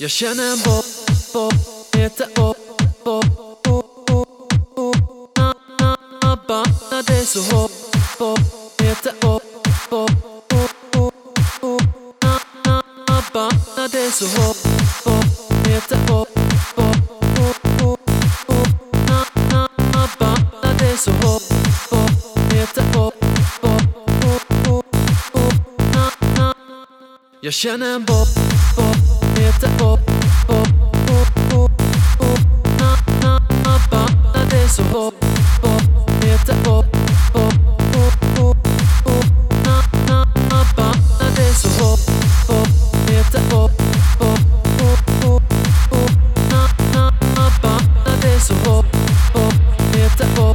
Jag känner en bob, heter bob, när det är så hopp, heter bob, när det är så hopp, heter bob, när det är så hopp, heter bob. Jag känner en bob, heter bob, när det är så hopp, heter bob, när det är så hopp, heter bob, när det är så hopp, heter bob,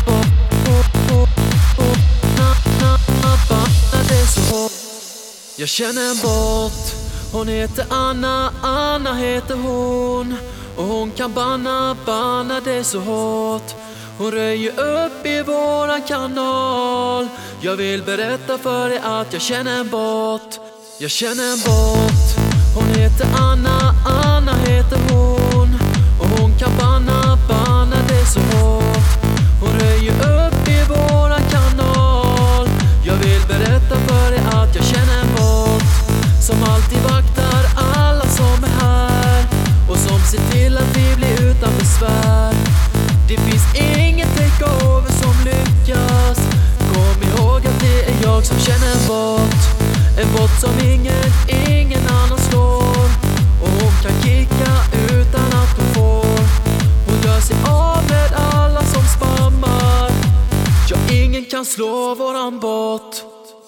när det är så hopp. Jag känner en båt, hon heter Anna, Anna heter hon. Och hon kan banna, det är så hårt. Hon röjer upp i våran kanal. Jag vill berätta för dig att jag känner en båt. Jag känner en båt, hon heter Anna, Anna heter hon. Och hon kan banna, det är så hårt. Hon röjer upp i våran kanal. Jag vill berätta för dig att jag känner en båt som alltid vaktar alla som är här och som ser till att vi blir utan besvär. Det finns ingen takeover som lyckas. Kom ihåg att det är jag som känner en båt. En båt som ingen annan slår. Och hon kan kicka utan att hon får. Hon gör sig av med alla som spammar. Ja, ingen kan slå våran båt.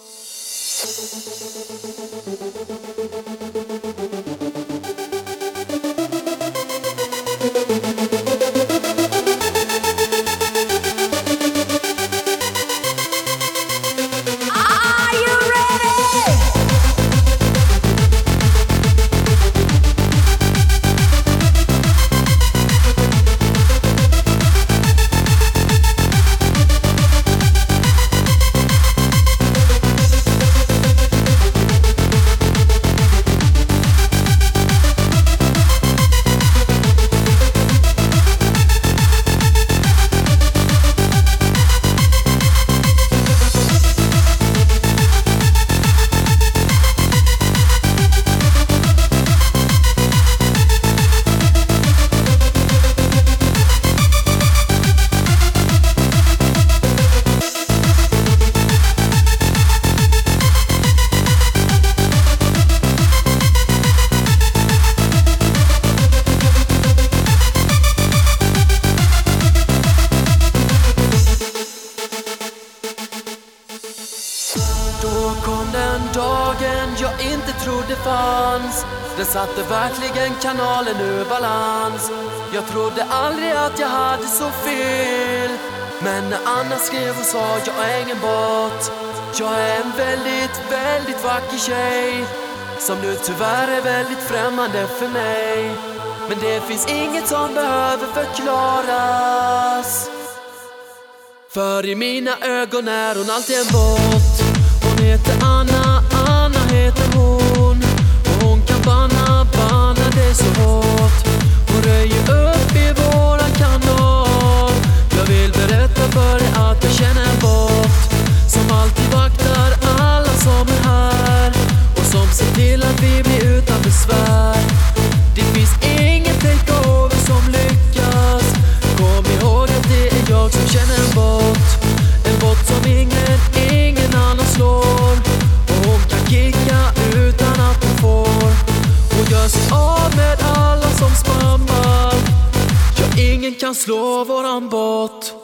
Då kom den dagen jag inte trodde fanns. Den satte verkligen kanalen ur balans. Jag trodde aldrig att jag hade så fel. Men när Anna skrev och sa jag är ingen båt. Jag är en väldigt vacker tjej som nu tyvärr är väldigt främmande för mig. Men det finns inget som behöver förklaras. För i mina ögon är hon alltid en båt. Hon heter Anna, Anna heter hon. Och hon kan banna, det är så hårt. Hon röjer upp i våran kanal. Jag vill berätta för dig att jag känner en båt som alltid vaktar alla som är här och som ser till att vi blir utan besvär. Det finns ingen takeover som lyckas. Kom ihåg att det är jag som känner en båt. En båt som ingen annan slår. Och hon kan kicka utan att hon får. Hon gör sig av med alla som spammar. Ja, ingen kan slå våran båt.